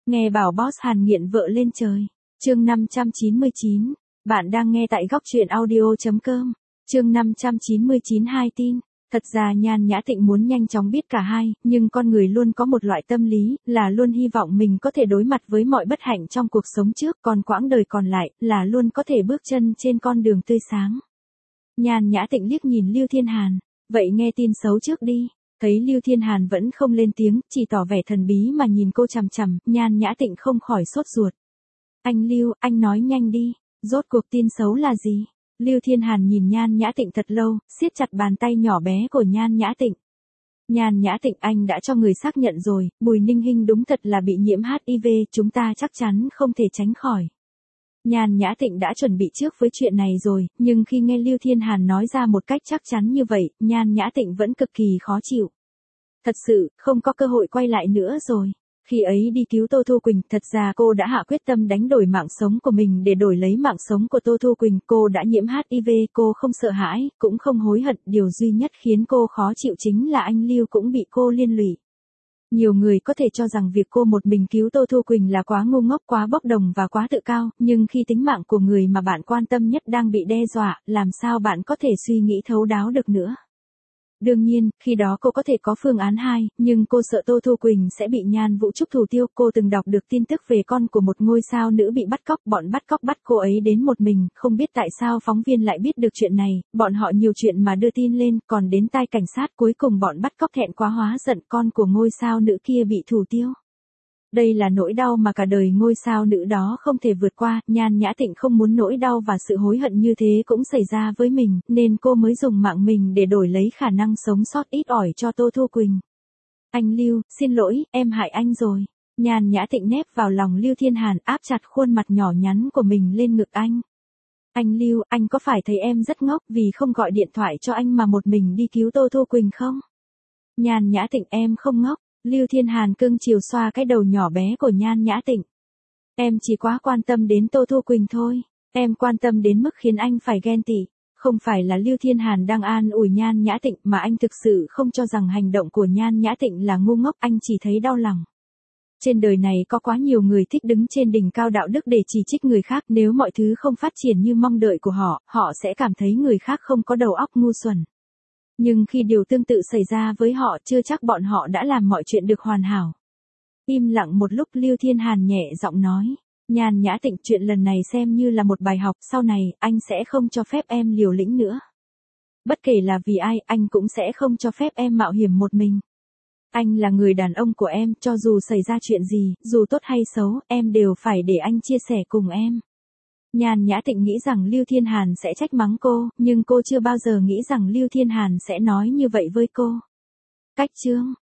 Nghe bảo boss Hàn nghiện vợ lên trời. Chương 599. Bạn đang nghe tại góc truyện audio.com. Chương 599 hai tin. Thật ra Nhan Nhã Tịnh muốn nhanh chóng biết cả hai, nhưng con người luôn có một loại tâm lý, là luôn hy vọng mình có thể đối mặt với mọi bất hạnh trong cuộc sống trước, còn quãng đời còn lại, là luôn có thể bước chân trên con đường tươi sáng. Nhan Nhã Tịnh liếc nhìn Lưu Thiên Hàn. Vậy nghe tin xấu trước đi. Thấy Lưu Thiên Hàn vẫn không lên tiếng, chỉ tỏ vẻ thần bí mà nhìn cô chằm chằm, Nhan Nhã Tịnh không khỏi sốt ruột. Anh Lưu, anh nói nhanh đi, rốt cuộc tin xấu là gì? Lưu Thiên Hàn nhìn Nhan Nhã Tịnh thật lâu, siết chặt bàn tay nhỏ bé của Nhan Nhã Tịnh. Nhan Nhã Tịnh, anh đã cho người xác nhận rồi, Bùi Ninh Hinh đúng thật là bị nhiễm HIV, chúng ta chắc chắn không thể tránh khỏi. Nhan Nhã Tịnh đã chuẩn bị trước với chuyện này rồi, nhưng khi nghe Lưu Thiên Hàn nói ra một cách chắc chắn như vậy, Nhan Nhã Tịnh vẫn cực kỳ khó chịu. Thật sự, không có cơ hội quay lại nữa rồi. Khi ấy đi cứu Tô Thu Quỳnh, thật ra cô đã hạ quyết tâm đánh đổi mạng sống của mình để đổi lấy mạng sống của Tô Thu Quỳnh. Cô đã nhiễm HIV, cô không sợ hãi, cũng không hối hận. Điều duy nhất khiến cô khó chịu chính là anh Lưu cũng bị cô liên lụy. Nhiều người có thể cho rằng việc cô một mình cứu Tô Thu Quỳnh là quá ngu ngốc, quá bốc đồng và quá tự cao, nhưng khi tính mạng của người mà bạn quan tâm nhất đang bị đe dọa, làm sao bạn có thể suy nghĩ thấu đáo được nữa. Đương nhiên, khi đó cô có thể có phương án 2, nhưng cô sợ Tô Thu Quỳnh sẽ bị Nhan Vũ Trúc thủ tiêu. Cô từng đọc được tin tức về con của một ngôi sao nữ bị bắt cóc, bọn bắt cóc bắt cô ấy đến một mình, không biết tại sao phóng viên lại biết được chuyện này, bọn họ nhiều chuyện mà đưa tin lên, còn đến tai cảnh sát, cuối cùng bọn bắt cóc thẹn quá hóa giận, con của ngôi sao nữ kia bị thủ tiêu. Đây là nỗi đau mà cả đời ngôi sao nữ đó không thể vượt qua, Nhan Nhã Tịnh không muốn nỗi đau và sự hối hận như thế cũng xảy ra với mình, nên cô mới dùng mạng mình để đổi lấy khả năng sống sót ít ỏi cho Tô Thu Quỳnh. Anh Lưu, xin lỗi, em hại anh rồi. Nhan Nhã Tịnh nép vào lòng Lưu Thiên Hàn, áp chặt khuôn mặt nhỏ nhắn của mình lên ngực anh. Anh Lưu, anh có phải thấy em rất ngốc vì không gọi điện thoại cho anh mà một mình đi cứu Tô Thu Quỳnh không? Nhan Nhã Tịnh, em không ngốc. Lưu Thiên Hàn cưng chiều xoa cái đầu nhỏ bé của Nhan Nhã Tịnh. Em chỉ quá quan tâm đến Tô Thu Quỳnh thôi. Em quan tâm đến mức khiến anh phải ghen tị. Không phải là Lưu Thiên Hàn đang an ủi Nhan Nhã Tịnh, mà anh thực sự không cho rằng hành động của Nhan Nhã Tịnh là ngu ngốc, anh chỉ thấy đau lòng. Trên đời này có quá nhiều người thích đứng trên đỉnh cao đạo đức để chỉ trích người khác, nếu mọi thứ không phát triển như mong đợi của họ, họ sẽ cảm thấy người khác không có đầu óc, ngu xuẩn. Nhưng khi điều tương tự xảy ra với họ, chưa chắc bọn họ đã làm mọi chuyện được hoàn hảo. Im lặng một lúc, Lưu Thiên Hàn nhẹ giọng nói. Nhan Nhã Tịnh, chuyện lần này xem như là một bài học, sau này, anh sẽ không cho phép em liều lĩnh nữa. Bất kể là vì ai, anh cũng sẽ không cho phép em mạo hiểm một mình. Anh là người đàn ông của em, cho dù xảy ra chuyện gì, dù tốt hay xấu, em đều phải để anh chia sẻ cùng em. Nhan Nhã Tịnh nghĩ rằng Lưu Thiên Hàn sẽ trách mắng cô, nhưng cô chưa bao giờ nghĩ rằng Lưu Thiên Hàn sẽ nói như vậy với cô. Cách chương